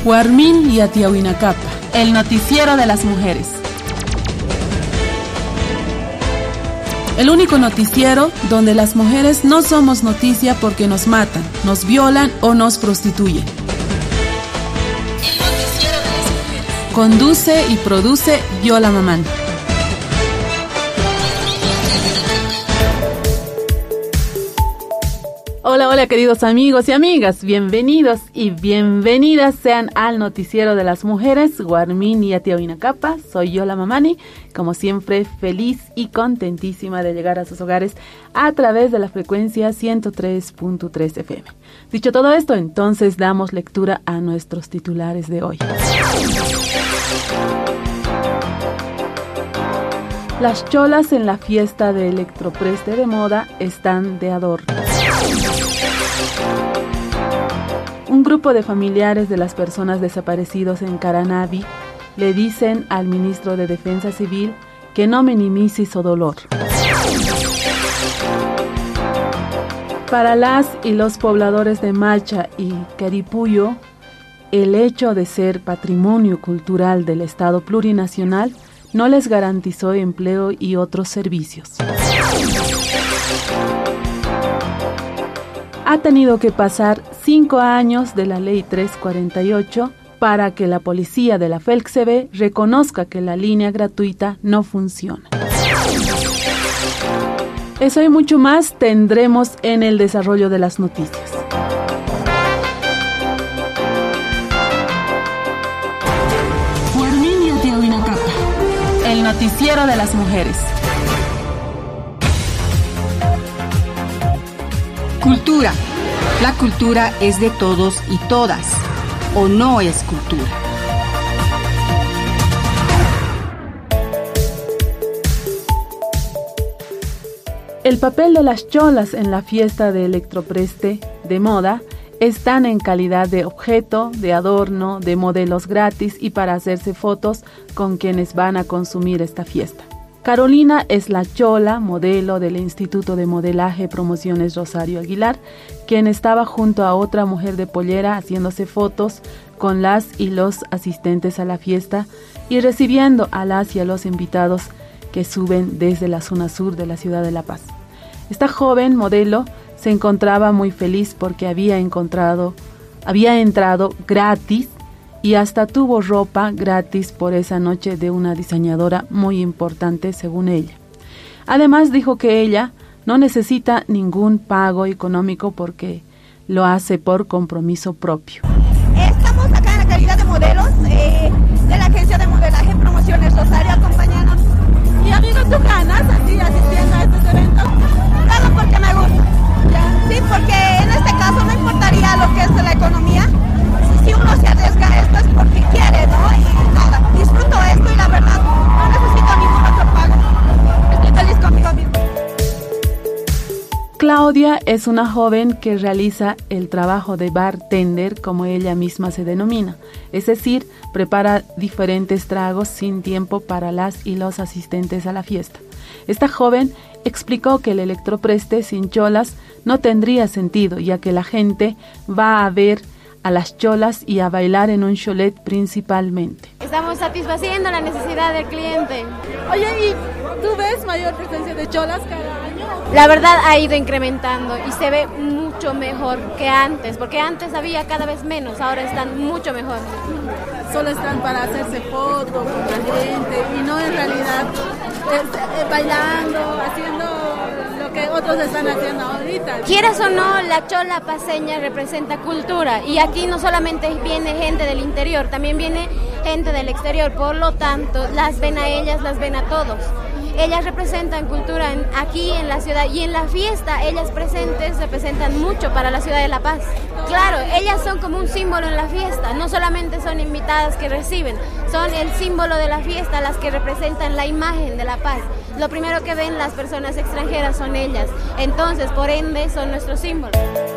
Huarmín Yatiahuinacapa, el noticiero de las mujeres. El único noticiero donde las mujeres no somos noticia porque nos matan, nos violan o nos prostituyen. El noticiero de las mujeres. Conduce y produce Yola Mamani. Hola, hola queridos amigos y amigas, bienvenidos y bienvenidas sean al noticiero de las mujeres, Huarmín Yatiahuinacapa. Soy Yola Mamani, como siempre feliz y contentísima de llegar a sus hogares a través de la frecuencia 103.3 FM. Dicho todo esto, entonces damos lectura a nuestros titulares de hoy. Las cholas en la fiesta de Electropreste de moda están de adorno. Un grupo de familiares de las personas desaparecidos en Caranavi le dicen al ministro de Defensa Civil que no minimice su dolor. Para las y los pobladores de Macha y Caripuyo, el hecho de ser patrimonio cultural del Estado plurinacional no les garantizó empleo y otros servicios. Ha tenido que pasar 5 años de la Ley 348 para que la policía de la FELCSB reconozca que la línea gratuita no funciona. Eso y mucho más tendremos en el desarrollo de las noticias. Huarmín Yatiahuinacapa, el noticiero de las mujeres. Cultura. La cultura es de todos y todas, o no es cultura. El papel de las cholas en la fiesta de Electropreste de moda están en calidad de objeto, de adorno, de modelos gratis y para hacerse fotos con quienes van a consumir esta fiesta. Carolina es la chola, modelo del Instituto de Modelaje Promociones Rosario Aguilar, quien estaba junto a otra mujer de pollera haciéndose fotos con las y los asistentes a la fiesta y recibiendo a las y a los invitados que suben desde la zona sur de la ciudad de La Paz. Esta joven modelo se encontraba muy feliz porque había entrado gratis y hasta tuvo ropa gratis por esa noche de una diseñadora muy importante según ella. Además dijo que ella no necesita ningún pago económico porque lo hace por compromiso propio. Estamos acá en la calidad de modelos de la agencia de modelaje Promociones Rosario, acompañándonos. Y amigos tucanas, así asistiendo a estos eventos, todo porque me gusta. ¿Ya? Sí, porque en este caso no importaría lo que es la economía. Si uno se arriesga a esto es porque quiere, ¿no? Y nada, disfruto esto y la verdad no necesito ningún otro pago. Estoy feliz conmigo mismo. Claudia es una joven que realiza el trabajo de bartender, como ella misma se denomina, es decir, prepara diferentes tragos sin tiempo para las y los asistentes a la fiesta. Esta joven explicó que el Electropreste sin cholas no tendría sentido, ya que la gente va a ver a las cholas y a bailar en un cholet principalmente. Estamos satisfaciendo la necesidad del cliente. Oye, ¿y tú ves mayor presencia de cholas cada año? La verdad ha ido incrementando y se ve mucho mejor que antes, porque antes había cada vez menos, ahora están mucho mejor. Solo están para hacerse fotos con la gente y no en realidad bailando, haciendo lo que otros están haciendo ahorita. Quieras o no, la chola paseña representa cultura y aquí no solamente viene gente del interior, también viene gente del exterior, por lo tanto las ven a ellas, las ven a todos. Ellas representan cultura aquí en la ciudad y en la fiesta ellas presentes representan mucho para la ciudad de La Paz. Claro, ellas son como un símbolo en la fiesta, no solamente son invitadas que reciben, son el símbolo de la fiesta, las que representan la imagen de La Paz. Lo primero que ven las personas extranjeras son ellas, entonces por ende son nuestro símbolo.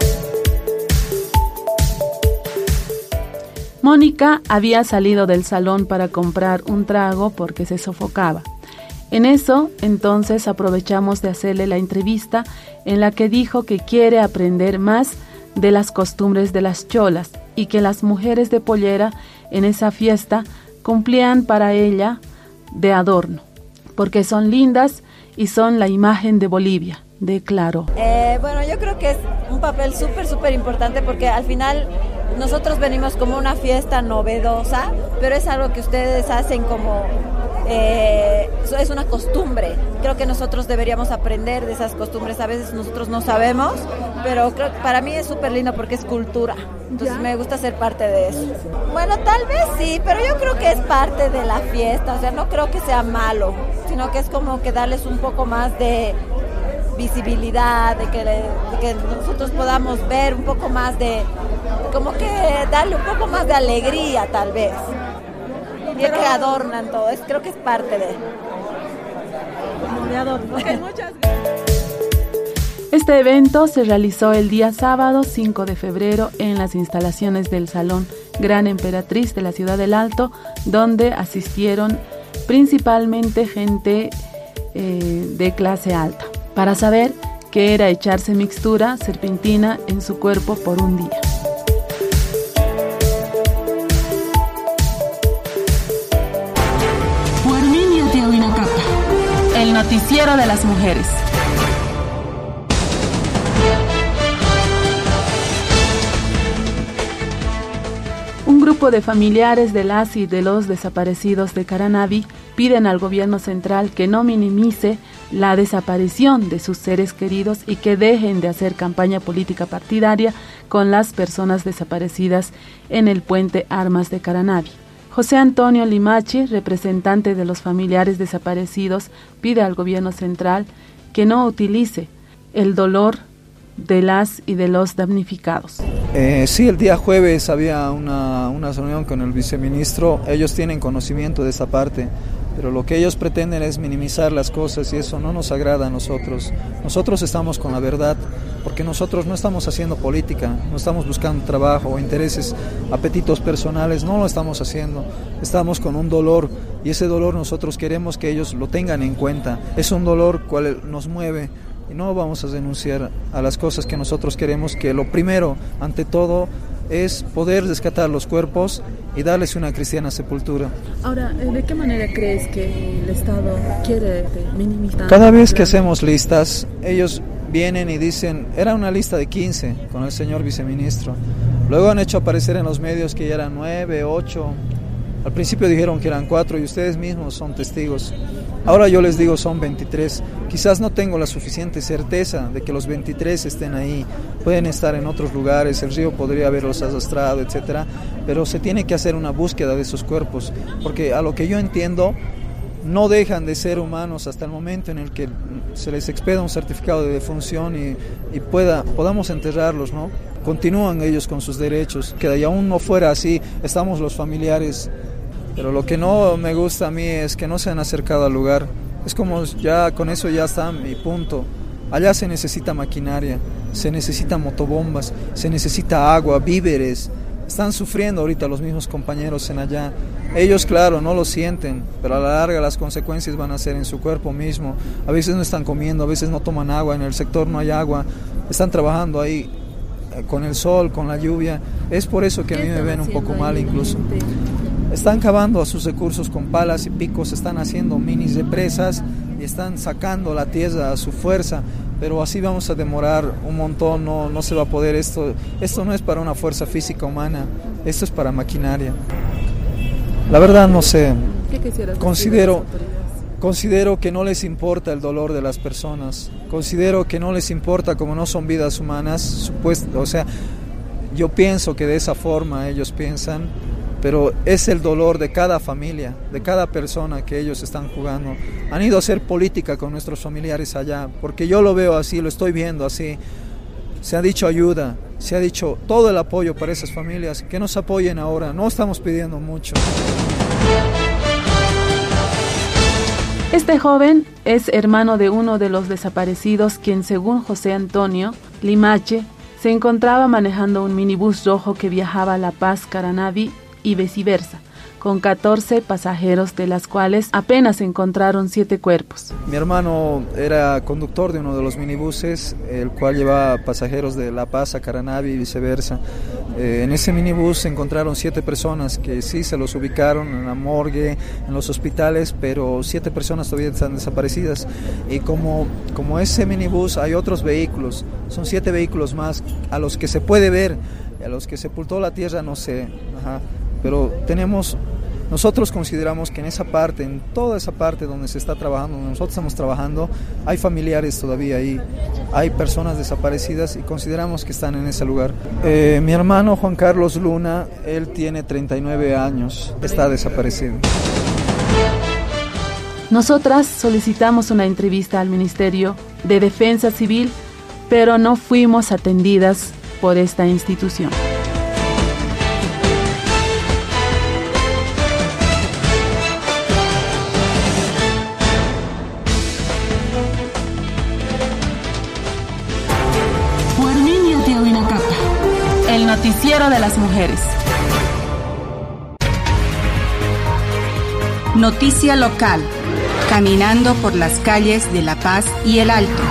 Mónica había salido del salón para comprar un trago porque se sofocaba. En eso, entonces, aprovechamos de hacerle la entrevista en la que dijo que quiere aprender más de las costumbres de las cholas y que las mujeres de pollera en esa fiesta cumplían para ella de adorno, porque son lindas y son la imagen de Bolivia, declaró. Bueno, yo creo que es un papel súper importante porque al final nosotros venimos como una fiesta novedosa, pero es algo que ustedes hacen como... es una costumbre. Creo que nosotros deberíamos aprender de esas costumbres. A veces nosotros no sabemos, pero creo que para mí es súper lindo porque es cultura. Entonces me gusta ser parte de eso. Bueno, tal vez sí, pero yo creo que es parte de la fiesta. O sea, no creo que sea malo, sino que es como que darles un poco más de visibilidad, de que nosotros podamos ver un poco más de, como que darle un poco más de alegría tal vez. Y es que adornan todo, creo que es parte de adorno. Muchas gracias. Este evento se realizó el día sábado 5 de febrero en las instalaciones del Salón Gran Emperatriz de la Ciudad del Alto, donde asistieron principalmente gente de clase alta, para saber qué era echarse mixtura serpentina en su cuerpo por un día. El noticiero de las mujeres. Un grupo de familiares de las y de los desaparecidos de Caranavi piden al gobierno central que no minimice la desaparición de sus seres queridos y que dejen de hacer campaña política partidaria con las personas desaparecidas en el puente Armas de Caranavi. José Antonio Limache, representante de los familiares desaparecidos, pide al gobierno central que no utilice el dolor de las y de los damnificados. Sí, el día jueves había una reunión con el viceministro. Ellos tienen conocimiento de esa parte, pero lo que ellos pretenden es minimizar las cosas y eso no nos agrada a nosotros. Nosotros estamos con la verdad, porque nosotros no estamos haciendo política, no estamos buscando trabajo o intereses, apetitos personales, no lo estamos haciendo. Estamos con un dolor y ese dolor nosotros queremos que ellos lo tengan en cuenta. Es un dolor cual nos mueve y no vamos a renunciar a las cosas que nosotros queremos, que lo primero, ante todo, es poder rescatar los cuerpos y darles una cristiana sepultura. Ahora, ¿de qué manera crees que el Estado quiere minimizar? Cada vez que hacemos listas, ellos vienen y dicen, era una lista de 15 con el señor viceministro. Luego han hecho aparecer en los medios que ya eran 9, 8. Al principio dijeron que eran 4 y ustedes mismos son testigos. Ahora yo les digo son 23. Quizás no tengo la suficiente certeza de que los 23 estén ahí. Pueden estar en otros lugares, el río podría haberlos arrastrado, etcétera. Pero se tiene que hacer una búsqueda de esos cuerpos, porque a lo que yo entiendo, no dejan de ser humanos hasta el momento en el que se les expeda un certificado de defunción y podamos enterrarlos, ¿no? Continúan ellos con sus derechos, que aún no fuera así, estamos los familiares. Pero lo que no me gusta a mí es que no se han acercado al lugar. Es como ya con eso ya está mi punto. Allá se necesita maquinaria, se necesitan motobombas, se necesita agua, víveres. Están sufriendo ahorita los mismos compañeros en allá. Ellos, claro, no lo sienten, pero a la larga las consecuencias van a ser en su cuerpo mismo. A veces no están comiendo, a veces no toman agua, en el sector no hay agua. Están trabajando ahí con el sol, con la lluvia. Es por eso que a mí me ven un poco mal incluso. Están cavando sus recursos con palas y picos, están haciendo minis represas y están sacando la tierra a su fuerza, pero así vamos a demorar un montón, no se va a poder. Esto no es para una fuerza física humana, esto es para maquinaria. La verdad no sé, considero que no les importa el dolor de las personas, considero que no les importa como no son vidas humanas, o sea, yo pienso que de esa forma ellos piensan. Pero es el dolor de cada familia, de cada persona que ellos están jugando. Han ido a hacer política con nuestros familiares allá, porque yo lo veo así, lo estoy viendo así. Se ha dicho ayuda, se ha dicho todo el apoyo para esas familias, que nos apoyen ahora, no estamos pidiendo mucho. Este joven es hermano de uno de los desaparecidos, quien según José Antonio Limache, se encontraba manejando un minibús rojo que viajaba a La Paz, Caranavi y viceversa, con 14 pasajeros, de las cuales apenas encontraron 7 cuerpos. Mi hermano era conductor de uno de los minibuses, el cual llevaba pasajeros de La Paz a Caranavi y viceversa. En ese minibús se encontraron 7 personas que sí se los ubicaron en la morgue, en los hospitales, pero 7 personas todavía están desaparecidas. Y como ese minibús hay otros vehículos, son 7 vehículos más a los que se puede ver, a los que sepultó la tierra no sé, pero nosotros consideramos que en esa parte, en toda esa parte donde se está trabajando, donde nosotros estamos trabajando, hay familiares todavía ahí, hay personas desaparecidas y consideramos que están en ese lugar. Mi hermano Juan Carlos Luna, él tiene 39 años, está desaparecido. Nosotras solicitamos una entrevista al Ministerio de Defensa Civil, pero no fuimos atendidas por esta institución. El noticiero de las mujeres. Noticia local. Caminando por las calles de La Paz y El Alto.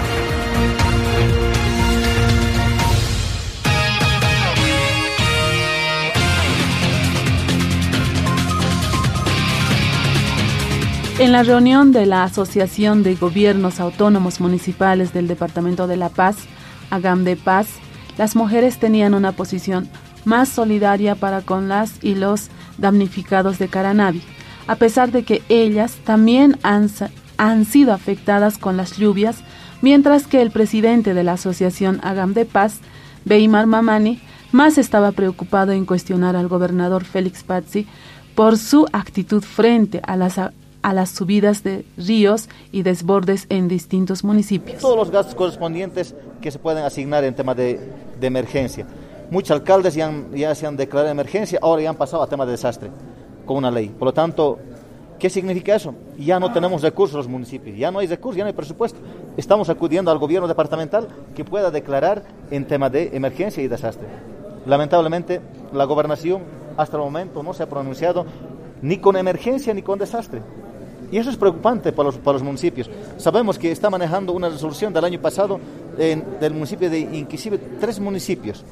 En la reunión de la Asociación de Gobiernos Autónomos Municipales del Departamento de La Paz, AGAMDEPAZ, las mujeres tenían una posición más solidaria para con las y los damnificados de Caranavi, a pesar de que ellas también han sido afectadas con las lluvias, mientras que el presidente de la asociación AGAMDEPAZ, Beimar Mamani, más estaba preocupado en cuestionar al gobernador Félix Pazzi por su actitud frente a las subidas de ríos y desbordes en distintos municipios. Todos los gastos correspondientes que se pueden asignar en tema de emergencia. Muchos alcaldes ya se han declarado emergencia, ahora ya han pasado a tema de desastre, con una ley. Por lo tanto, ¿qué significa eso? Ya no tenemos recursos los municipios, ya no hay recursos, ya no hay presupuesto. Estamos acudiendo al gobierno departamental que pueda declarar en tema de emergencia y desastre. Lamentablemente, la gobernación hasta el momento no se ha pronunciado ni con emergencia ni con desastre. Y eso es preocupante para los municipios. Sabemos que está manejando una resolución del año pasado del municipio de inclusive 3 municipios.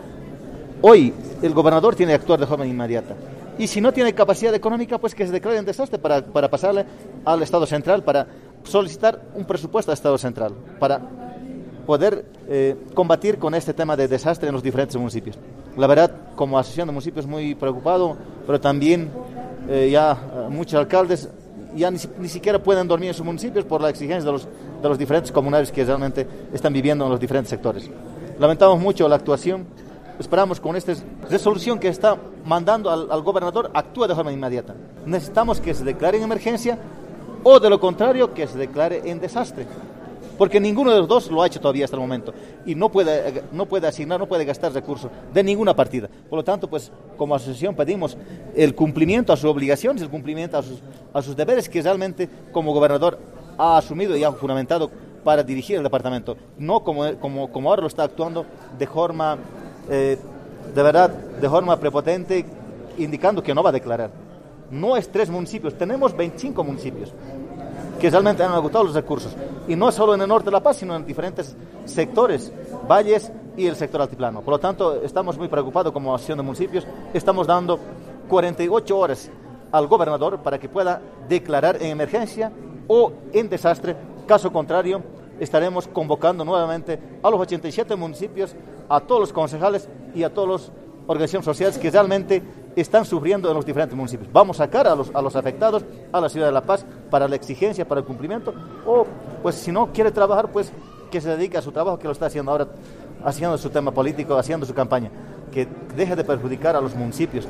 Hoy el gobernador tiene que actuar de forma inmediata. Y si no tiene capacidad económica, pues que se declare en desastre para pasarle al Estado Central, para solicitar un presupuesto al Estado Central, para poder combatir con este tema de desastre en los diferentes municipios. La verdad, como asociación de municipios, muy preocupado, pero también ya muchos alcaldes ya ni siquiera pueden dormir en sus municipios por la exigencia de los diferentes comunarios que realmente están viviendo en los diferentes sectores. Lamentamos mucho la actuación, esperamos con esta resolución que está mandando al gobernador actúe de forma inmediata. Necesitamos que se declare en emergencia o de lo contrario que se declare en desastre, porque ninguno de los dos lo ha hecho todavía hasta el momento y no puede asignar, no puede gastar recursos de ninguna partida. Por lo tanto, pues como asociación pedimos el cumplimiento a sus obligaciones, el cumplimiento a sus deberes que realmente como gobernador ha asumido y ha juramentado para dirigir el departamento, no como ahora lo está actuando de forma de forma prepotente, indicando que no va a declarar. No es 3 municipios, tenemos 25 municipios que realmente han agotado los recursos, y no solo en el norte de La Paz, sino en diferentes sectores, valles y el sector altiplano. Por lo tanto, estamos muy preocupados como asociación de municipios, estamos dando 48 horas al gobernador para que pueda declarar en emergencia o en desastre. Caso contrario, estaremos convocando nuevamente a los 87 municipios, a todos los concejales y a todas las organizaciones sociales que realmente están sufriendo en los diferentes municipios. Vamos a sacar a los afectados a la ciudad de La Paz para la exigencia, para el cumplimiento, o pues si no quiere trabajar, pues que se dedique a su trabajo, que lo está haciendo ahora, haciendo su tema político, haciendo su campaña, que deje de perjudicar a los municipios.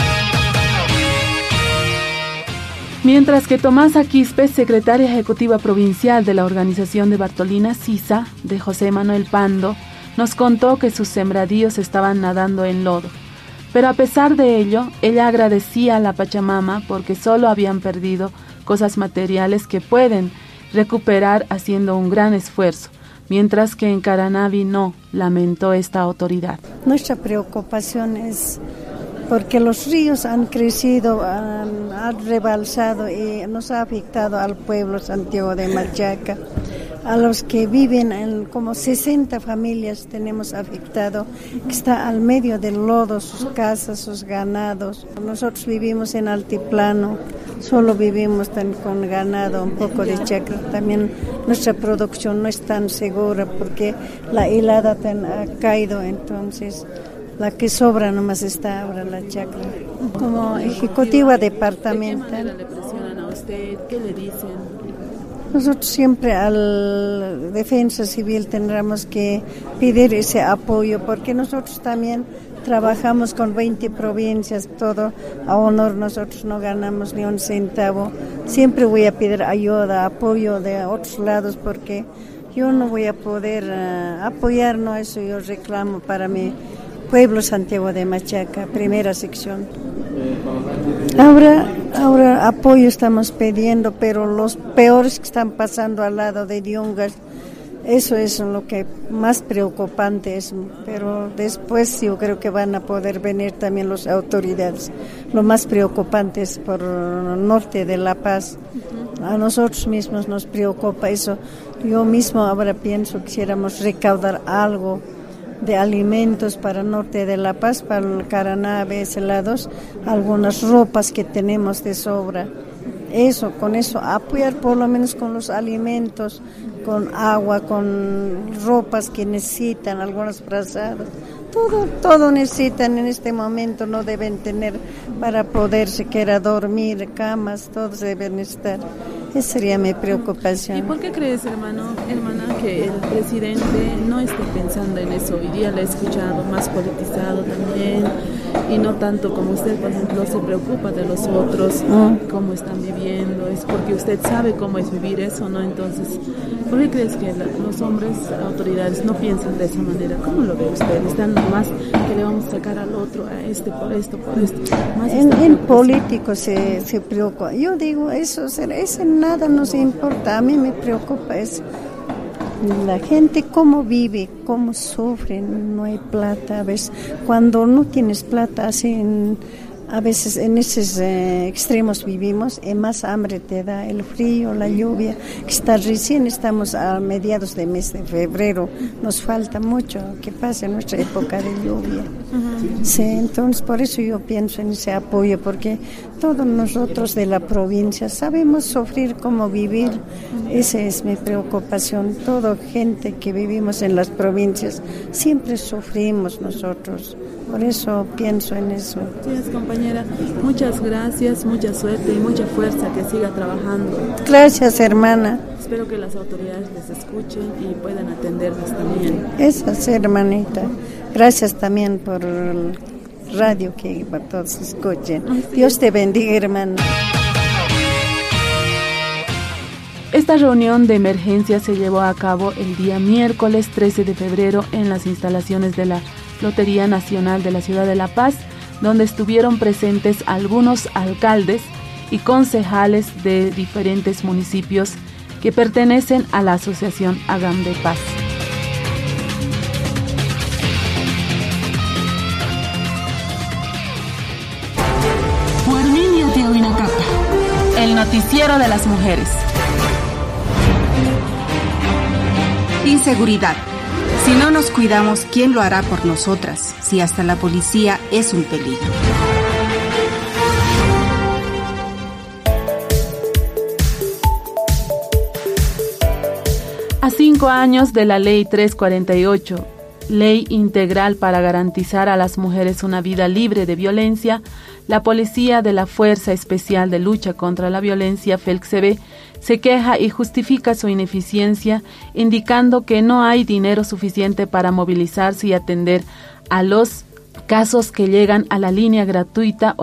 Mientras que Tomasa Quispe, secretaria ejecutiva provincial de la organización de Bartolina Sisa, de José Manuel Pando, nos contó que sus sembradíos estaban nadando en lodo. Pero a pesar de ello, ella agradecía a la Pachamama porque solo habían perdido cosas materiales que pueden recuperar haciendo un gran esfuerzo, mientras que en Caranavi no, lamentó esta autoridad. Nuestra preocupación es porque los ríos han crecido, han rebalsado y nos ha afectado al pueblo Santiago de Machaca. A los que viven en como 60 familias tenemos afectado, que está al medio del lodo, sus casas, sus ganados. Nosotros vivimos en altiplano, solo vivimos con ganado, un poco de chacra. También nuestra producción no es tan segura porque la helada ha caído, entonces la que sobra nomás está ahora la chacra. Como ejecutiva departamental. ¿De qué manera le presionan a usted? ¿Qué le dicen? Nosotros siempre a la Defensa Civil tendremos que pedir ese apoyo porque nosotros también trabajamos con 20 provincias, todo a honor, nosotros no ganamos ni un centavo. Siempre voy a pedir ayuda, apoyo de otros lados porque yo no voy a poder apoyar, no, eso yo reclamo para mi pueblo Santiago de Machaca, primera sección. Ahora apoyo estamos pidiendo, pero los peores que están pasando al lado de Yungas, eso es lo que más preocupante es, pero después yo creo que van a poder venir también las autoridades. Lo más preocupante es por el norte de La Paz. A nosotros mismos nos preocupa eso. Yo mismo ahora pienso que quisiéramos recaudar algo de alimentos para el norte de La Paz, para el Caranabe, ese lado, algunas ropas que tenemos de sobra. Eso, con eso, apoyar por lo menos con los alimentos, con agua, con ropas que necesitan, algunas frazadas. Todo necesitan en este momento, no deben tener para poder siquiera dormir, camas, todos deben estar. Esa sería mi preocupación. ¿Y por qué crees, hermana, que el presidente no esté pensando en eso? Hoy día le he escuchado más politizado también, y no tanto como usted, por ejemplo, se preocupa de los otros, cómo están viviendo. Es porque usted sabe cómo es vivir eso, ¿no? Entonces, ¿por qué crees que los hombres, autoridades, no piensan de esa manera? ¿Cómo lo ve usted? Están más que le vamos a sacar al otro, a este por esto, por esto. En político se preocupa. Yo digo, eso nada nos importa. A mí me preocupa eso. La gente cómo vive, cómo sufre, no hay plata. A veces, cuando no tienes plata, a veces en esos extremos vivimos, más hambre te da, el frío, la lluvia. Recién estamos a mediados de mes de febrero, nos falta mucho que pase nuestra época de lluvia. Sí, entonces por eso yo pienso en ese apoyo, porque todos nosotros de la provincia sabemos sufrir, cómo vivir. Esa es mi preocupación. Toda gente que vivimos en las provincias siempre sufrimos nosotros. Por eso pienso en eso. Sí, compañera, muchas gracias, mucha suerte y mucha fuerza, que siga trabajando. Gracias, hermana. Espero que las autoridades les escuchen y puedan atenderles también. Esas, hermanita. Gracias también por el radio que todos escuchen. Sí. Dios te bendiga, hermana. Esta reunión de emergencia se llevó a cabo el día miércoles 13 de febrero en las instalaciones de la Lotería Nacional de la Ciudad de La Paz, donde estuvieron presentes algunos alcaldes y concejales de diferentes municipios que pertenecen a la Asociación Hagam de Paz. El noticiero de las mujeres. Inseguridad. Si no nos cuidamos, ¿quién lo hará por nosotras? Si hasta la policía es un peligro. A 5 años de la Ley 348, Ley Integral para garantizar a las mujeres una vida libre de violencia, la policía de la Fuerza Especial de Lucha contra la Violencia, FELCSB, se queja y justifica su ineficiencia, indicando que no hay dinero suficiente para movilizarse y atender a los casos que llegan a la línea gratuita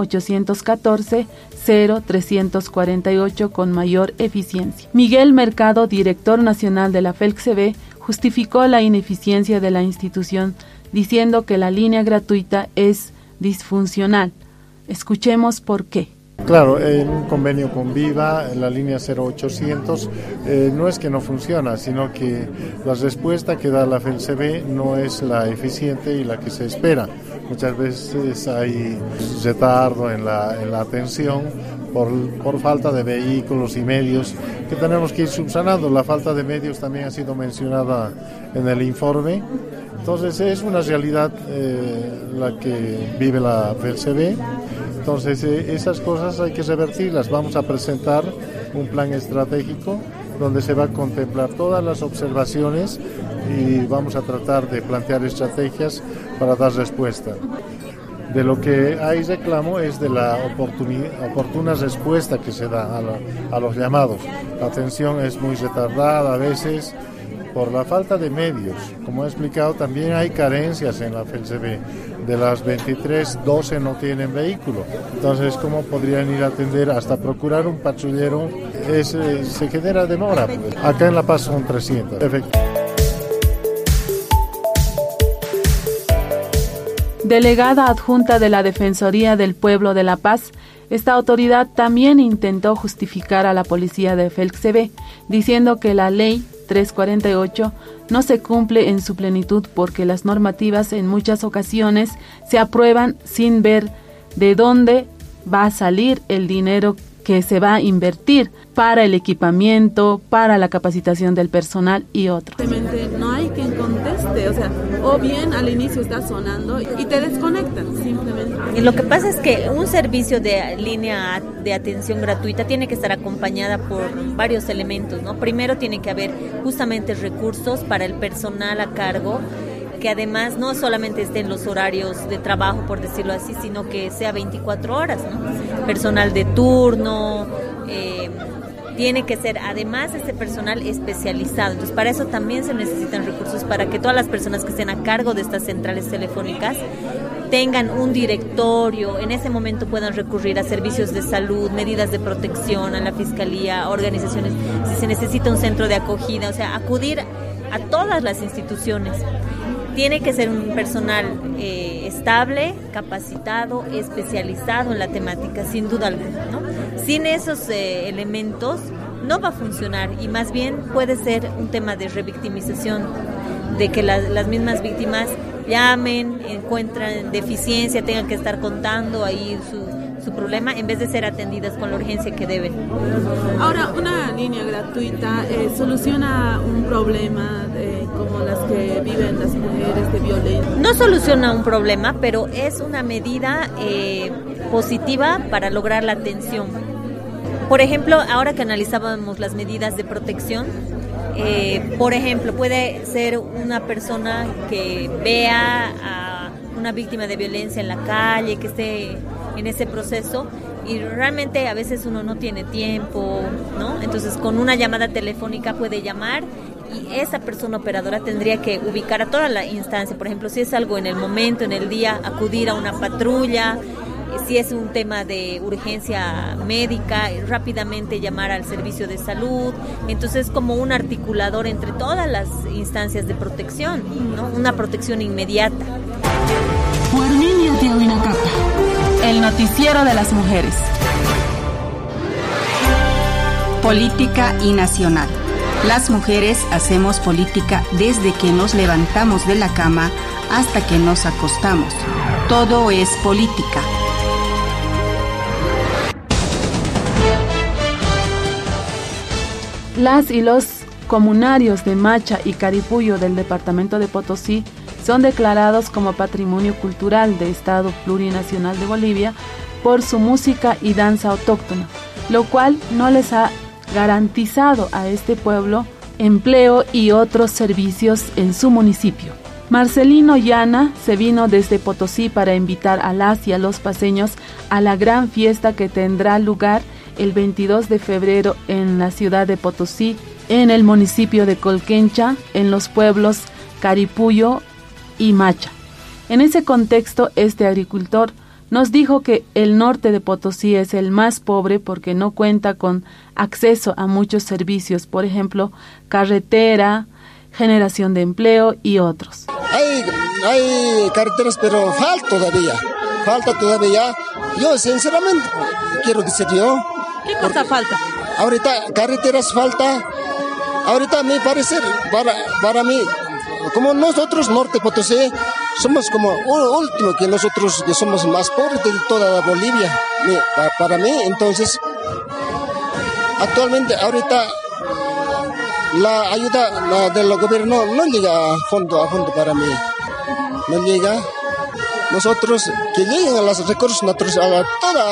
814-0348 con mayor eficiencia. Miguel Mercado, director nacional de la FELCSB, justificó la ineficiencia de la institución, diciendo que la línea gratuita es disfuncional. Escuchemos por qué. Claro, en un convenio con Viva, la línea 0800, no es que no funciona, sino que la respuesta que da la FELCSB no es la eficiente y la que se espera. Muchas veces hay retardo en la atención por falta de vehículos y medios que tenemos que ir subsanando. La falta de medios también ha sido mencionada en el informe. Entonces es una realidad la que vive la FELCB. Entonces esas cosas hay que revertirlas. Vamos a presentar un plan estratégico donde se va a contemplar todas las observaciones y vamos a tratar de plantear estrategias para dar respuesta. De lo que hay reclamo es de la oportuna respuesta que se da a los llamados. La atención es muy retardada a veces por la falta de medios. Como he explicado, también hay carencias en la FELCB. De las 23, 12 no tienen vehículo. Entonces, ¿cómo podrían ir a atender hasta procurar un patrullero? Se genera demora. Acá en La Paz son 300. Delegada adjunta de la Defensoría del Pueblo de La Paz, esta autoridad también intentó justificar a la policía de FELCB, diciendo que la ley 348 no se cumple en su plenitud porque las normativas en muchas ocasiones se aprueban sin ver de dónde va a salir el dinero que se va a invertir para el equipamiento, para la capacitación del personal y otros. Simplemente no hay quien conteste, o bien al inicio está sonando y te desconectan simplemente. Y lo que pasa es que un servicio de línea de atención gratuita tiene que estar acompañada por varios elementos, ¿no? Primero tiene que haber justamente recursos para el personal a cargo, que además no solamente esté en los horarios de trabajo, por decirlo así, sino que sea 24 horas, ¿no? Personal de turno, tiene que ser además ese personal especializado. Entonces, para eso también se necesitan recursos para que todas las personas que estén a cargo de estas centrales telefónicas tengan un directorio, en ese momento puedan recurrir a servicios de salud, medidas de protección, a la fiscalía, a organizaciones, si se necesita un centro de acogida, acudir a todas las instituciones. Tiene que ser un personal estable, capacitado, especializado en la temática, sin duda alguna, ¿no? Sin esos elementos no va a funcionar y más bien puede ser un tema de revictimización, de que las mismas víctimas llamen, encuentran deficiencia, tengan que estar contando ahí su problema en vez de ser atendidas con la urgencia que deben. Ahora, una línea gratuita soluciona un problema como las que viven las mujeres de violencia. No soluciona un problema, pero es una medida positiva para lograr la atención. Por ejemplo, ahora que analizábamos las medidas de protección, por ejemplo, puede ser una persona que vea a una víctima de violencia en la calle, que esté en ese proceso y realmente a veces uno no tiene tiempo, ¿no? Entonces con una llamada telefónica puede llamar y esa persona operadora tendría que ubicar a toda la instancia. Por ejemplo, si es algo en el momento, en el día, acudir a una patrulla. Si es un tema de urgencia médica, rápidamente llamar al servicio de salud. Entonces, como un articulador entre todas las instancias de protección, ¿no? Una protección inmediata. El noticiero de las mujeres. Política y nacional. Las mujeres hacemos política desde que nos levantamos de la cama hasta que nos acostamos. Todo es política. Las y los comunarios de Macha y Caripuyo del departamento de Potosí son declarados como Patrimonio Cultural de Estado Plurinacional de Bolivia por su música y danza autóctona, lo cual no les ha garantizado a este pueblo empleo y otros servicios en su municipio. Marcelino Llana se vino desde Potosí para invitar a las y a los paseños a la gran fiesta que tendrá lugar el 22 de febrero en la ciudad de Potosí, en el municipio de Colquencha, en los pueblos Caripuyo y Macha. En ese contexto, este agricultor nos dijo que el norte de Potosí es el más pobre porque no cuenta con acceso a muchos servicios, por ejemplo, carretera, generación de empleo y otros. Hay carreteras, pero falta todavía. Yo, sinceramente, quiero decir yo. ¿Qué cosa falta? Ahorita carreteras falta. Ahorita, a mi parecer, para mí, como nosotros, Norte Potosí, somos como último que nosotros, que somos más pobres de toda Bolivia. Para mí, entonces, actualmente, ahorita, la ayuda del gobierno no llega a fondo para mí. No llega. Nosotros, que lleguen a los recursos naturales,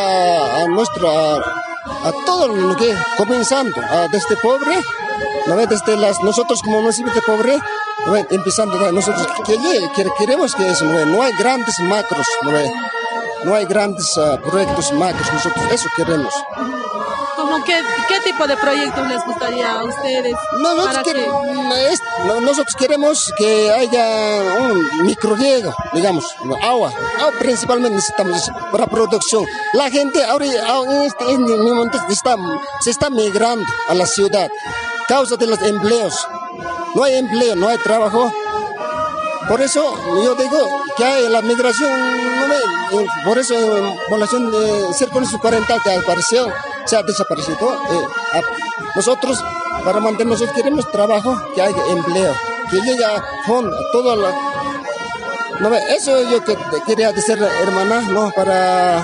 a todo lo que comenzando, desde pobre, ¿no ve? Desde nosotros como municipio de pobre, ¿no ve? Empezando, nosotros queremos que eso, ¿no ve? No hay grandes macros, ¿no ve? No hay grandes proyectos macros, nosotros eso queremos. ¿Cómo qué tipo de proyectos les gustaría a ustedes? Nosotros queremos que haya un microriego, digamos, agua principalmente necesitamos para producción. La gente ahora en este momento se está migrando a la ciudad, causa de los empleos. No hay empleo, no hay trabajo. Por eso yo digo que hay la migración, por eso la población cerca de su 40 que apareció, se ha desaparecido. Nosotros, para mantenernos, queremos trabajo, que haya empleo, que llegue a fondo, a toda la... eso yo quería decir, hermana, ¿no? Para...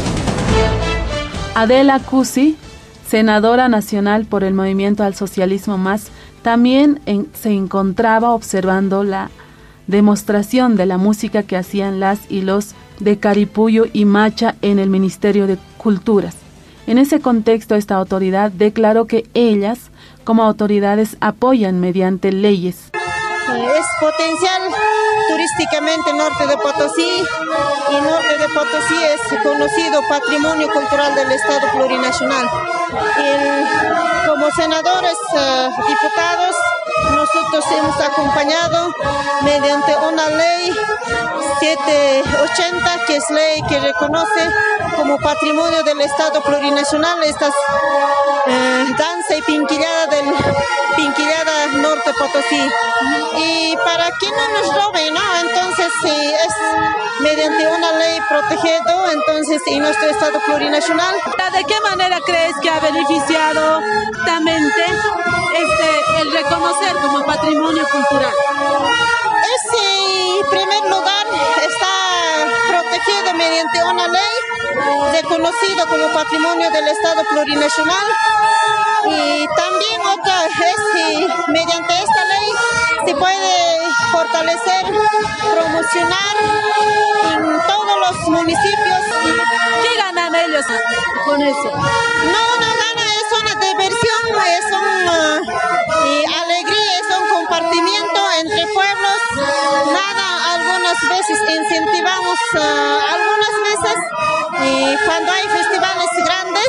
Adela Cusi, senadora nacional por el Movimiento al Socialismo Más, también se encontraba observando la demostración de la música que hacían las y los de Caripuyo y Macha en el Ministerio de Culturas. En ese contexto, esta autoridad declaró que ellas, como autoridades, apoyan mediante leyes. Es potencial turísticamente norte de Potosí, y norte de Potosí es conocido patrimonio cultural del Estado plurinacional. Como senadores, diputados, nosotros hemos acompañado mediante una ley 780, que es ley que reconoce como patrimonio del Estado plurinacional estas danza y pinquillada norte Potosí. Y para que no nos roben, ¿no? Entonces es mediante una ley protegido, entonces en nuestro Estado plurinacional. ¿De qué manera crees que ha beneficiado justamente el reconocer como patrimonio cultural? En primer lugar está protegido mediante una ley reconocido como patrimonio del Estado plurinacional, y también otra es mediante esta ley se puede fortalecer, promocionar en todos los municipios. ¿Qué ganan ellos con eso? No ganan, es una diversión, es una alegría, es un compartimiento entre pueblos. Algunas veces incentivamos, algunas veces cuando hay festivales grandes,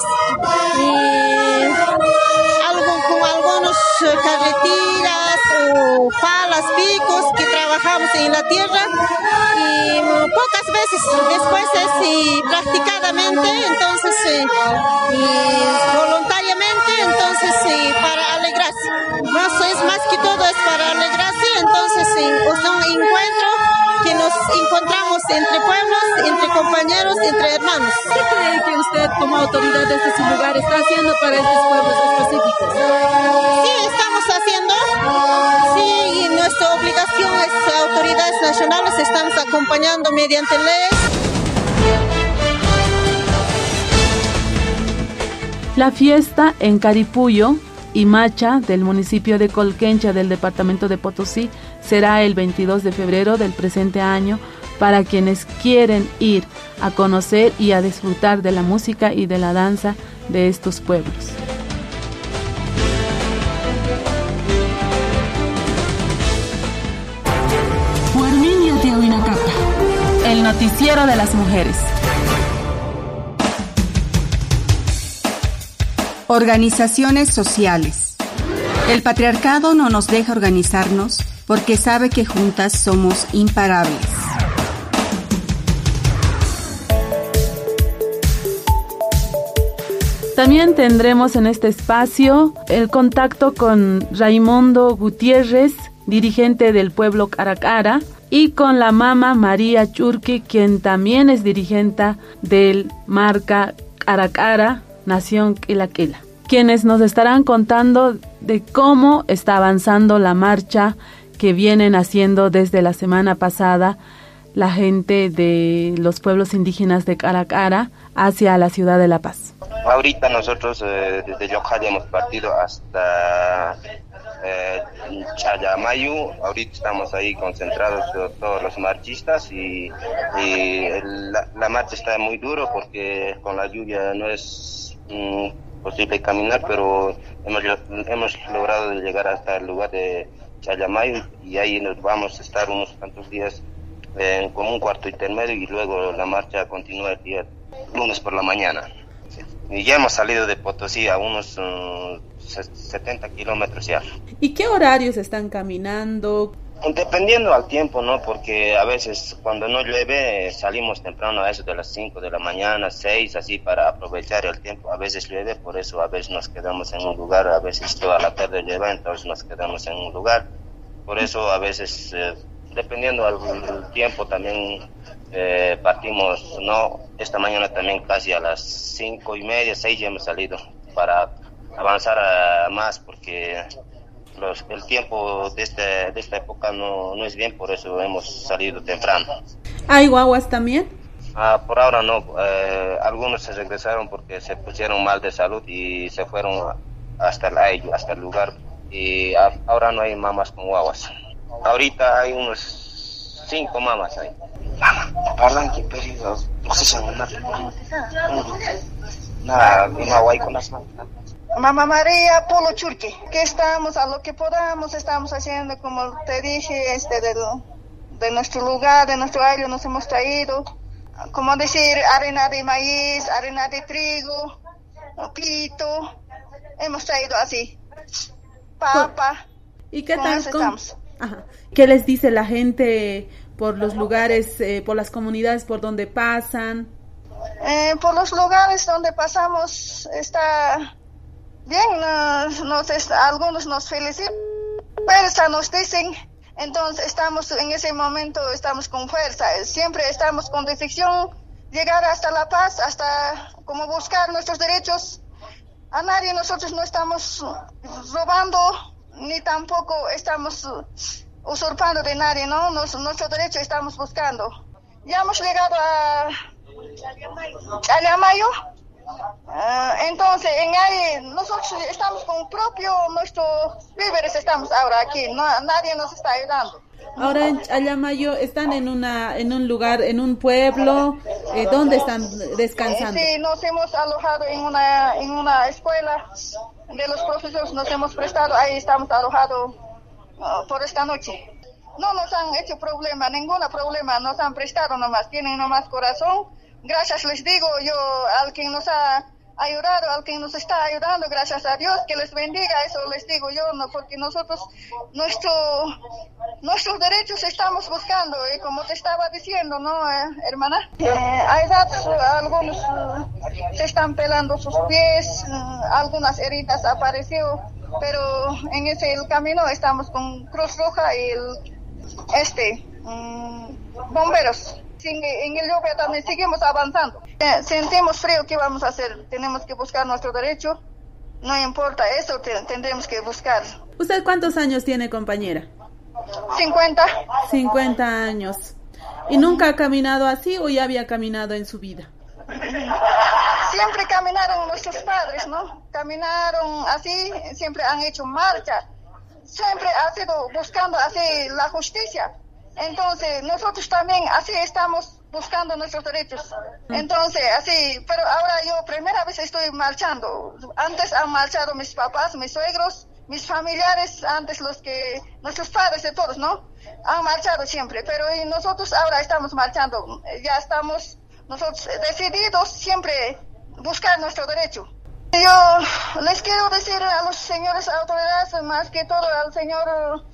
con algunos carretillas o palas, picos que trabajamos en la tierra, y pocas veces después es practicadamente, entonces voluntariamente, entonces para alegrarse. Más que todo es para alegrarse, entonces es un encuentro que nos encontramos entre pueblos, entre compañeros, entre hermanos. ¿Qué cree que usted como autoridad de este lugar está haciendo para estos pueblos específicos? Sí, estamos haciendo. Sí, y nuestra obligación es autoridades nacionales, estamos acompañando mediante leyes. La fiesta en Caripuyo y Macha del municipio de Colquencha del departamento de Potosí será el 22 de febrero del presente año para quienes quieren ir a conocer y a disfrutar de la música y de la danza de estos pueblos. El noticiero de las mujeres. Organizaciones sociales. El patriarcado no nos deja organizarnos porque sabe que juntas somos imparables. También tendremos en este espacio el contacto con Raimundo Gutiérrez, dirigente del pueblo Caracara, y con la mama María Churqui, quien también es dirigente del marca Caracara, Nación Quilaquila, quienes nos estarán contando de cómo está avanzando la marcha que vienen haciendo desde la semana pasada la gente de los pueblos indígenas de Caracara hacia la ciudad de La Paz? Ahorita nosotros desde Yoxaya hemos partido hasta Chayamayu. Ahorita estamos ahí concentrados todos los marchistas y la marcha está muy duro porque con la lluvia no es posible caminar, pero hemos logrado llegar hasta el lugar de Chayamayu y ahí nos vamos a estar unos cuantos días como un cuarto intermedio y luego la marcha continúa el día lunes por la mañana. Y ya hemos salido de Potosí a unos 70 kilómetros ya. ¿Y qué horarios están caminando? Dependiendo al tiempo, ¿no? Porque a veces cuando no llueve salimos temprano a eso de las 5 de la mañana, 6, así para aprovechar el tiempo. A veces llueve, por eso a veces nos quedamos en un lugar, a veces toda la tarde llueve, entonces nos quedamos en un lugar. Por eso a veces, dependiendo del tiempo también partimos, ¿no? Esta mañana también casi a las 5:30, 6 ya hemos salido para avanzar más porque el tiempo de esta época no es bien, por eso hemos salido temprano. ¿Hay guaguas también? Por ahora no, algunos se regresaron porque se pusieron mal de salud y se fueron hasta el lugar y ahora no hay mamás con guaguas. Ahorita hay unos 5 mamás ahí. Hablan que periodos, no sé si nada, con las manos. Mamá María Polo Churque, que estamos a lo que podamos, estamos haciendo, como te dije, de nuestro lugar, de nuestro aire nos hemos traído, como decir, arena de maíz, arena de trigo, pito, hemos traído así, papa. ¿Y qué tal? ¿Qué les dice la gente por los lugares, por las comunidades por donde pasan? Por los lugares donde pasamos está bien, algunos nos felicitan, pero nos dicen, entonces estamos en ese momento, estamos con fuerza, siempre estamos con decisión, llegar hasta La Paz, hasta como buscar nuestros derechos. A nadie nosotros no estamos robando, ni tampoco estamos usurpando de nadie, ¿no? Nuestro derecho estamos buscando. Ya hemos llegado a Chayamayo. Entonces en ahí nosotros estamos con nuestros víveres, estamos ahora aquí, nadie nos está ayudando. Ahora en Chayamayo están en un lugar, en un pueblo, ¿dónde están descansando? Sí, nos hemos alojado en una escuela de los profesores, nos hemos prestado, ahí estamos alojados por esta noche. No nos han hecho ningún problema, nos han prestado nomás, tienen nomás corazón. Gracias les digo yo al quien nos ha ayudado, al quien nos está ayudando, gracias a Dios, que les bendiga, eso les digo yo, no, porque nosotros nuestros derechos estamos buscando, como te estaba diciendo, ¿no, hermana? Hay datos, algunos se están pelando sus pies, algunas heridas apareció, pero en el camino estamos con Cruz Roja y bomberos. En el lluvia también seguimos avanzando. Sentimos frío, ¿qué vamos a hacer? Tenemos que buscar nuestro derecho. No importa, eso tendremos que buscar. ¿Usted cuántos años tiene, compañera? 50. 50 años. ¿Y nunca ha caminado así o ya había caminado en su vida? Siempre caminaron nuestros padres, ¿no? Caminaron así, siempre han hecho marcha. Siempre ha sido buscando así la justicia. Entonces, nosotros también así estamos buscando nuestros derechos. Entonces, así, pero ahora yo primera vez estoy marchando. Antes han marchado mis papás, mis suegros, mis familiares, antes nuestros padres de todos, ¿no? Han marchado siempre, pero nosotros ahora estamos marchando. Ya estamos nosotros decididos siempre buscar nuestro derecho. Yo les quiero decir a los señores autoridades, más que todo al señor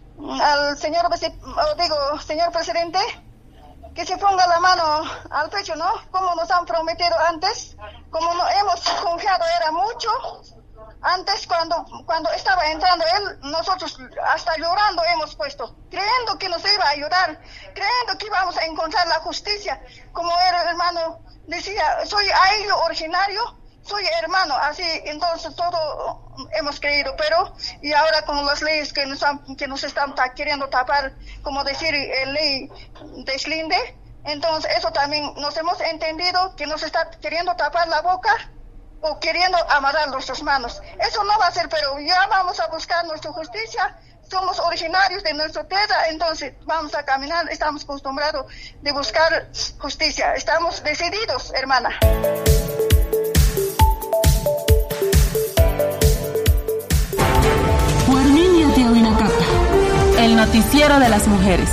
presidente, que se ponga la mano al pecho, ¿no? Como nos han prometido antes, como hemos confiado era mucho. Antes cuando estaba entrando él, nosotros hasta llorando hemos puesto, creyendo que nos iba a ayudar, creyendo que íbamos a encontrar la justicia. Como el hermano decía, soy ayllo originario, soy hermano, así, entonces todo hemos creído, pero y ahora con las leyes que nos están queriendo tapar, como decir, ley deslinde, entonces eso también nos hemos entendido que nos está queriendo tapar la boca o queriendo amarrar nuestras manos. Eso no va a ser, pero ya vamos a buscar nuestra justicia. Somos originarios de nuestra tierra, entonces vamos a caminar, estamos acostumbrados de buscar justicia, estamos decididos, hermana. El noticiero de las mujeres.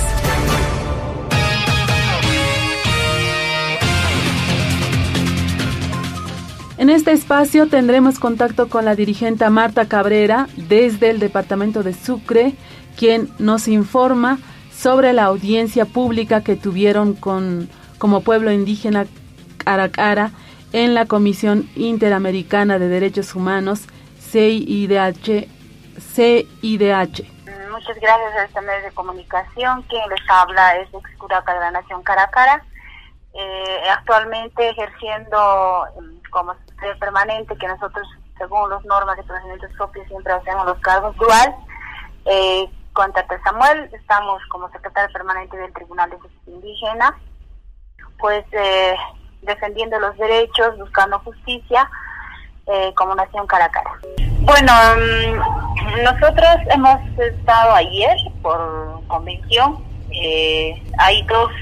En este espacio tendremos contacto con la dirigente Marta Cabrera desde el departamento de Sucre, quien nos informa sobre la audiencia pública que tuvieron como pueblo indígena cara a cara en la Comisión Interamericana de Derechos Humanos, CIDH. Muchas gracias a este medio de comunicación. Quien les habla es ex curaca de la Nación Cara a Cara, actualmente ejerciendo como secretaria permanente, que nosotros, según las normas de procedimientos propios, siempre hacemos los cargos dual. Con Tata Samuel estamos como secretaria permanente del Tribunal de Justicia Indígena, pues defendiendo los derechos, buscando justicia, como Nación Cara a Cara. Bueno, nosotros hemos estado ayer por convención. Hay dos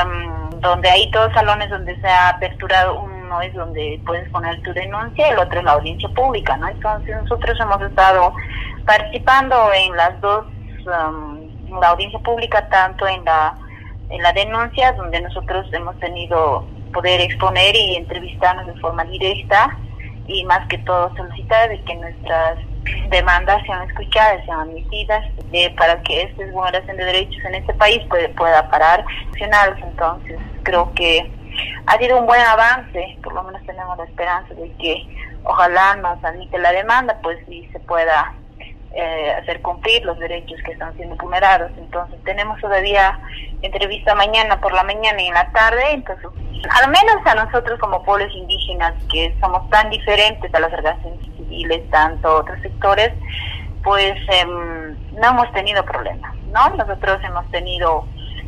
salones donde se ha aperturado. Uno es donde puedes poner tu denuncia, el otro es la audiencia pública, ¿no? Entonces nosotros hemos estado participando en las dos, la audiencia pública, tanto en la denuncia, donde nosotros hemos tenido poder exponer y entrevistarnos de forma directa, y más que todo solicitar de que nuestras demandas sean escuchadas, sean admitidas, para que esta vulneración de derechos en este país pueda parar. Entonces creo que ha sido un buen avance, por lo menos tenemos la esperanza de que ojalá nos admite la demanda, pues sí se pueda hacer cumplir los derechos que están siendo vulnerados. Entonces tenemos todavía entrevista mañana por la mañana y en la tarde. Entonces, al menos a nosotros como pueblos indígenas, que somos tan diferentes a las organizaciones civiles, tanto otros sectores, pues no hemos tenido problemas, ¿no? Nosotros hemos tenido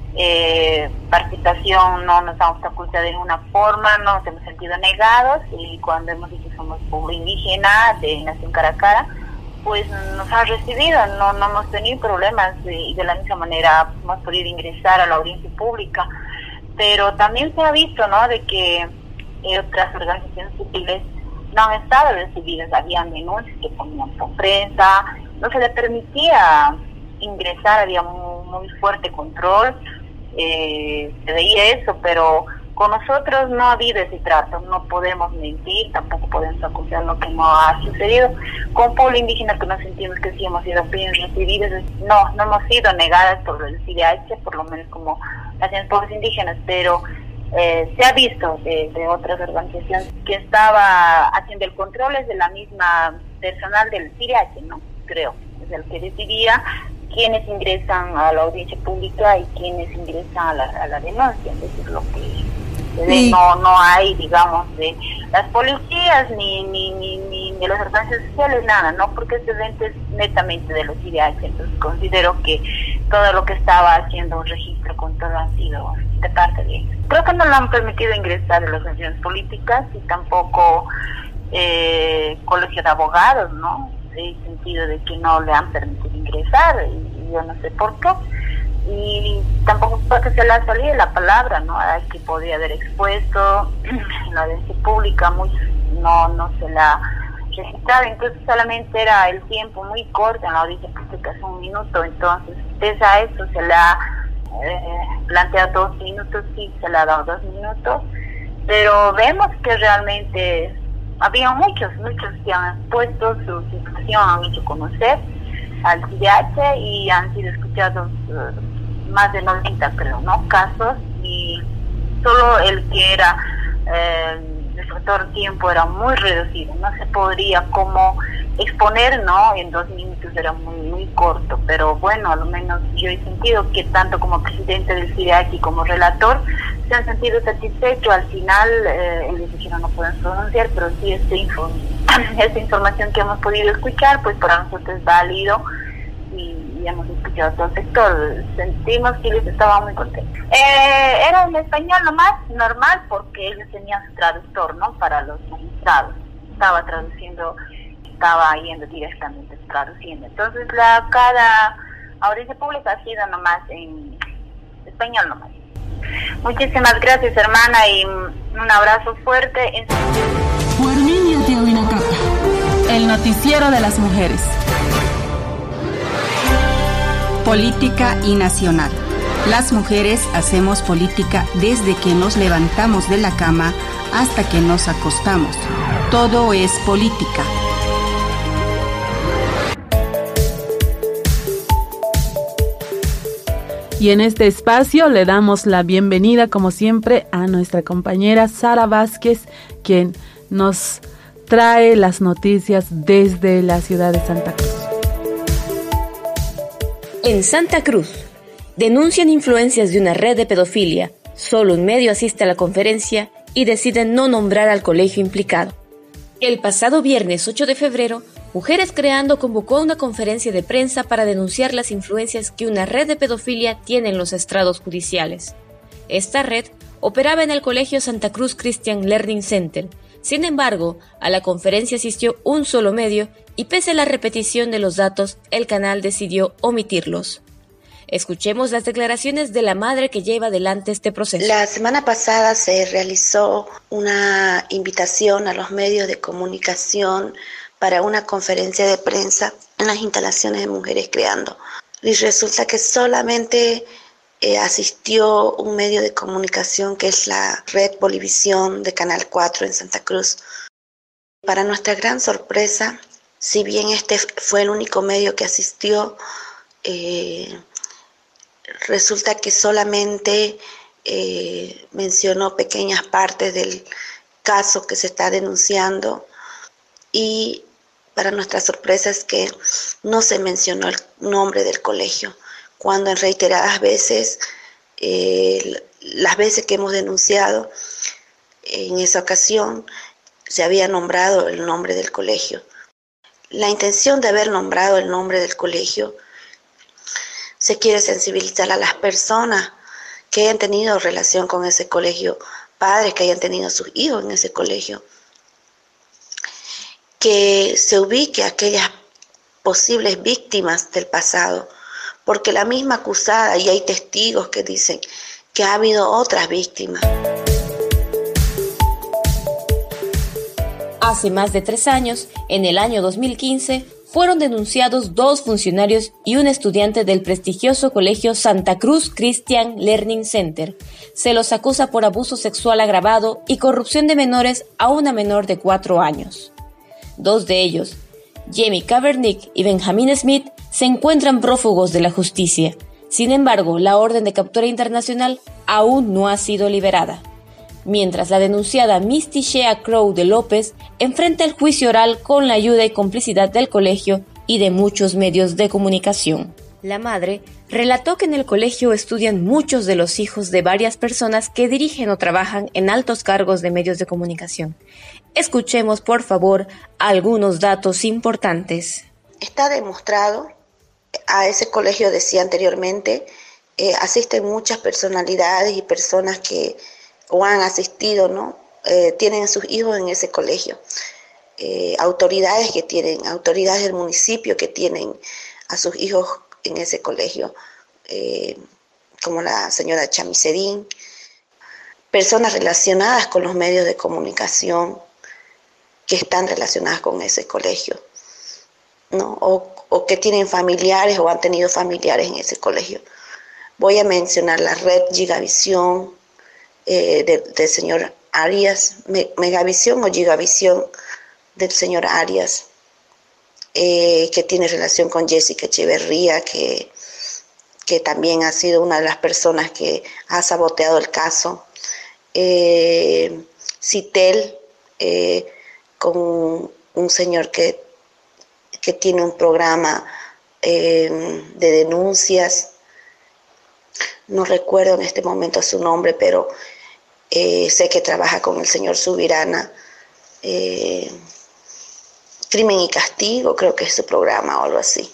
participación, no nos ha obstaculizado de ninguna forma, no nos hemos sentido negados, y cuando hemos dicho que somos pueblo indígena de Nación Cara a Cara, pues nos han recibido, no hemos tenido problemas, y de la misma manera hemos podido ingresar a la audiencia pública. Pero también se ha visto, ¿no?, de que otras organizaciones civiles no han estado recibidas, habían denuncias que ponían por prensa, no se le permitía ingresar, había muy fuerte control, se veía eso, pero con nosotros no ha habido ese trato, no podemos mentir, tampoco podemos acusar lo que no ha sucedido. Con pueblo indígena, que nos sentimos que sí hemos sido bien recibidos, no hemos sido negadas por el CIDH, por lo menos como hacen pueblos indígenas, pero se ha visto de otras organizaciones que estaba haciendo el control, es de la misma personal del CIDH, ¿no? Creo, es el que decidía quiénes ingresan a la audiencia pública y quiénes ingresan a la denuncia. Entonces, lo que no hay, digamos, de las policías ni de las organizaciones sociales, nada, ¿no? Porque este evento es netamente de los IDH. Entonces considero que todo lo que estaba haciendo un registro con todo ha sido de parte de ellos. Creo que no lo han permitido ingresar a las organizaciones políticas y tampoco colegio de abogados, ¿no? En el sentido de que no le han permitido ingresar, y yo no sé por qué. Y tampoco porque se le ha salido la palabra, ¿no?, a que podría haber expuesto en la audiencia pública, muchos no se la registrado, incluso solamente era el tiempo muy corto en la audiencia pública, es 1 minuto. Entonces, pese a eso se le ha planteado 2 minutos, sí, se le ha dado 2 minutos, pero vemos que realmente había muchos que han expuesto su situación, han hecho conocer al CIDH y han sido escuchados más de 90, creo, ¿no?, casos, y solo el que era el todo el tiempo era muy reducido, no se podría como exponer, ¿no? En 2 minutos era muy corto, pero bueno, al menos yo he sentido que tanto como presidente del CIDEAC y como relator se han sentido satisfechos. Al final, ellos dijeron no pueden pronunciar, pero sí esta información que hemos podido escuchar, pues para nosotros es válido y hemos escuchado a todo el sector. Sentimos que ellos estaban muy contentos. Era en español nomás, normal, porque ellos tenían su traductor, ¿no? Para los magistrados. Estaba traduciendo, estaba yendo directamente traduciendo. Entonces cada audiencia pública ha sido nomás en español nomás. Muchísimas gracias, hermana, y un abrazo fuerte. El noticiero de las mujeres. Política y nacional. Las mujeres hacemos política desde que nos levantamos de la cama hasta que nos acostamos. Todo es política. Y en este espacio le damos la bienvenida, como siempre, a nuestra compañera Sara Vázquez, quien nos trae las noticias desde la ciudad de Santa Cruz. En Santa Cruz, denuncian influencias de una red de pedofilia. Solo un medio asiste a la conferencia y deciden no nombrar al colegio implicado. El pasado viernes 8 de febrero, Mujeres Creando convocó a una conferencia de prensa para denunciar las influencias que una red de pedofilia tiene en los estrados judiciales. Esta red operaba en el Colegio Santa Cruz Christian Learning Center. Sin embargo, a la conferencia asistió un solo medio y pese a la repetición de los datos, el canal decidió omitirlos. Escuchemos las declaraciones de la madre que lleva adelante este proceso. La semana pasada se realizó una invitación a los medios de comunicación para una conferencia de prensa en las instalaciones de Mujeres Creando. Y resulta que solamente asistió un medio de comunicación que es la Red Bolivisión de Canal 4 en Santa Cruz. Para nuestra gran sorpresa, si bien este fue el único medio que asistió, resulta que solamente mencionó pequeñas partes del caso que se está denunciando y para nuestra sorpresa es que no se mencionó el nombre del colegio, cuando en reiteradas veces, las veces que hemos denunciado, en esa ocasión se había nombrado el nombre del colegio. La intención de haber nombrado el nombre del colegio se quiere sensibilizar a las personas que hayan tenido relación con ese colegio, padres que hayan tenido sus hijos en ese colegio, que se ubique a aquellas posibles víctimas del pasado, porque la misma acusada, y hay testigos que dicen que ha habido otras víctimas. Hace más de 3 años, en el año 2015, fueron denunciados 2 funcionarios y un estudiante del prestigioso colegio Santa Cruz Christian Learning Center. Se los acusa por abuso sexual agravado y corrupción de menores a una menor de 4 años. 2 de ellos, Jamie Kaepernick y Benjamin Smith, se encuentran prófugos de la justicia. Sin embargo, la orden de captura internacional aún no ha sido liberada. Mientras la denunciada Misty Shea Crow de López enfrenta el juicio oral con la ayuda y complicidad del colegio y de muchos medios de comunicación. La madre relató que en el colegio estudian muchos de los hijos de varias personas que dirigen o trabajan en altos cargos de medios de comunicación. Escuchemos, por favor, algunos datos importantes. Está demostrado, a ese colegio, decía anteriormente, asisten muchas personalidades y personas que o han asistido, ¿no? Tienen sus hijos en ese colegio. Autoridades del municipio que tienen a sus hijos en ese colegio, como la señora Chamisedín, personas relacionadas con los medios de comunicación que están relacionadas con ese colegio, ¿no? O que tienen familiares o han tenido familiares en ese colegio. Voy a mencionar la red Gigavisión, del señor Arias, Megavisión o Gigavisión del señor Arias, que tiene relación con Jessica Echeverría, que también ha sido una de las personas que ha saboteado el caso. Citel, con un señor que tiene un programa de denuncias. No recuerdo en este momento su nombre, pero sé que trabaja con el señor Subirana. Crimen y Castigo, creo que es su programa o algo así.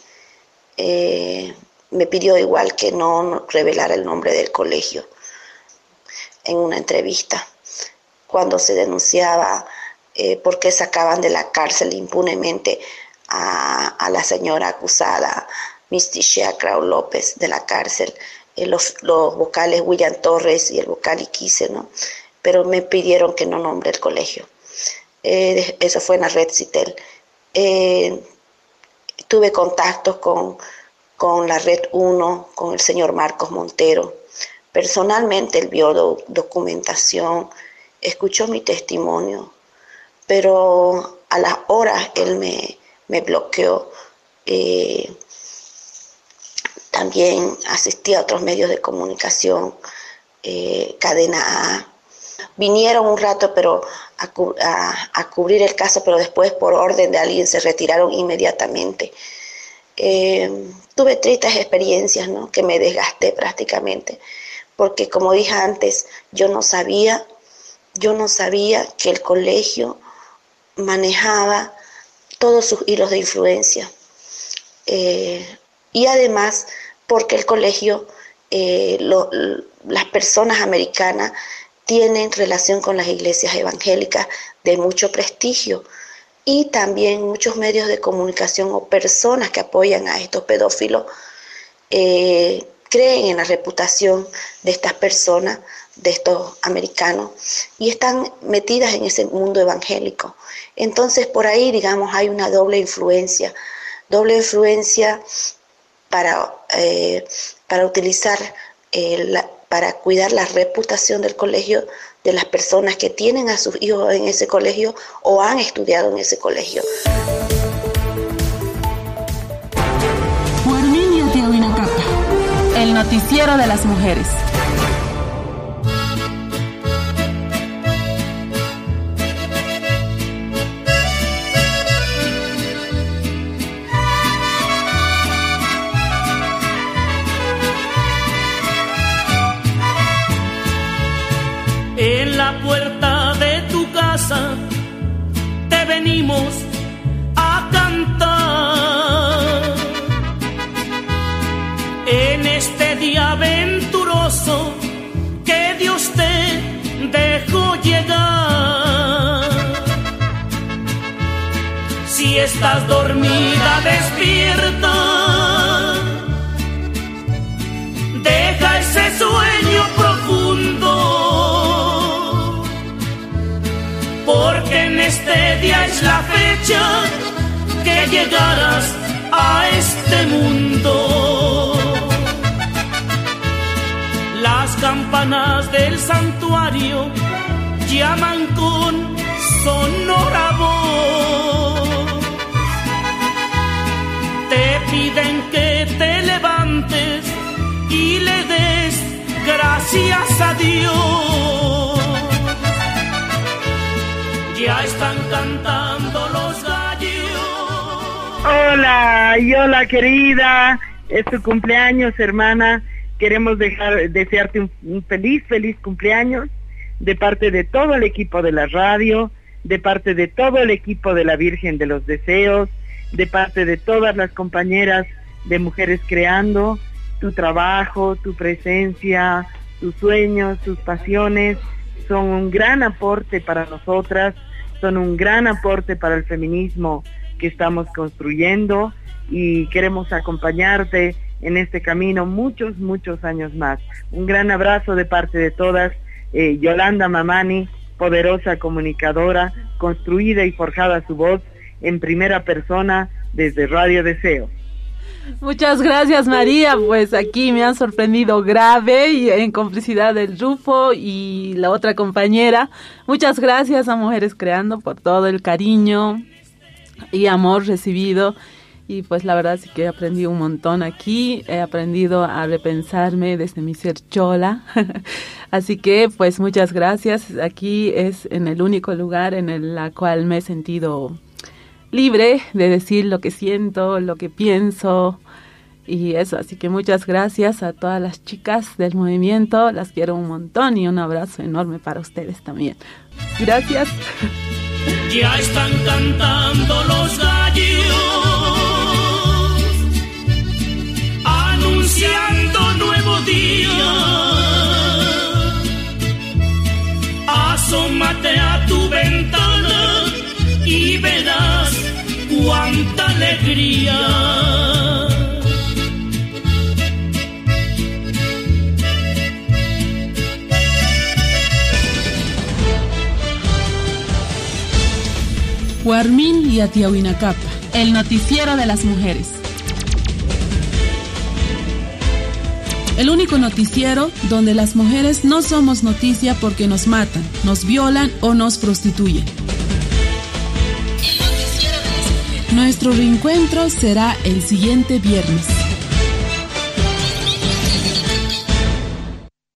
Me pidió igual que no revelara el nombre del colegio en una entrevista, cuando se denunciaba por qué sacaban de la cárcel impunemente a la señora acusada, Misty Shea Crow López, de la cárcel, los vocales William Torres y el vocal Iquique, ¿no? Pero me pidieron que no nombre el colegio. Eso fue en la red CITEL. Tuve contactos con la red 1, con el señor Marcos Montero. Personalmente él vio documentación, escuchó mi testimonio, pero a las horas él me bloqueó. También asistí a otros medios de comunicación, Cadena A. Vinieron un rato pero a cubrir el caso, pero después por orden de alguien se retiraron inmediatamente. Tuve tristes experiencias, ¿no? Que me desgasté prácticamente, porque como dije antes, yo no sabía que el colegio manejaba todos sus hilos de influencia. Y además porque el colegio, las personas americanas tienen relación con las iglesias evangélicas de mucho prestigio, y también muchos medios de comunicación o personas que apoyan a estos pedófilos creen en la reputación de estas personas, de estos americanos, y están metidas en ese mundo evangélico. Entonces por ahí, digamos, hay una doble influencia para utilizar, para cuidar la reputación del colegio, de las personas que tienen a sus hijos en ese colegio o han estudiado en ese colegio. El noticiero de las mujeres. En la puerta de tu casa te venimos a cantar. En este día aventuroso que Dios te dejó llegar. Si estás dormida, despierta. Deja ese sueño profundo, porque en este día es la fecha que llegarás a este mundo. Las campanas del santuario llaman con sonora voz. Te piden que te levantes y le des gracias a Dios. Ya están cantando los gallos. Hola querida, es tu cumpleaños, hermana. Queremos desearte un feliz cumpleaños de parte de todo el equipo de la radio, de parte de todo el equipo de la Virgen de los Deseos, de parte de todas las compañeras de Mujeres Creando. Tu trabajo, tu presencia, tus sueños, tus pasiones son un gran aporte para nosotras, son un gran aporte para el feminismo que estamos construyendo, y queremos acompañarte en este camino muchos años más. Un gran abrazo de parte de todas. Yolanda Mamani, poderosa comunicadora, construida y forjada su voz en primera persona desde Radio Deseo. Muchas gracias, María. Pues aquí me han sorprendido grave, y en complicidad del Rufo y la otra compañera. Muchas gracias a Mujeres Creando por todo el cariño y amor recibido. Y pues la verdad sí que he aprendido un montón aquí, he aprendido a repensarme desde mi ser chola. Así que pues muchas gracias. Aquí es en el único lugar en el cual me he sentido libre de decir lo que siento, lo que pienso y eso. Así que muchas gracias a todas las chicas del movimiento, las quiero un montón y un abrazo enorme para ustedes también. Gracias. Ya están cantando los gallos, anunciando nuevo día. Asómate a tu ventana y verás cuánta alegría. Huarmín y Atiahuinacapa, el noticiero de las mujeres. El único noticiero donde las mujeres no somos noticia porque nos matan, nos violan o nos prostituyen. Nuestro reencuentro será el siguiente viernes.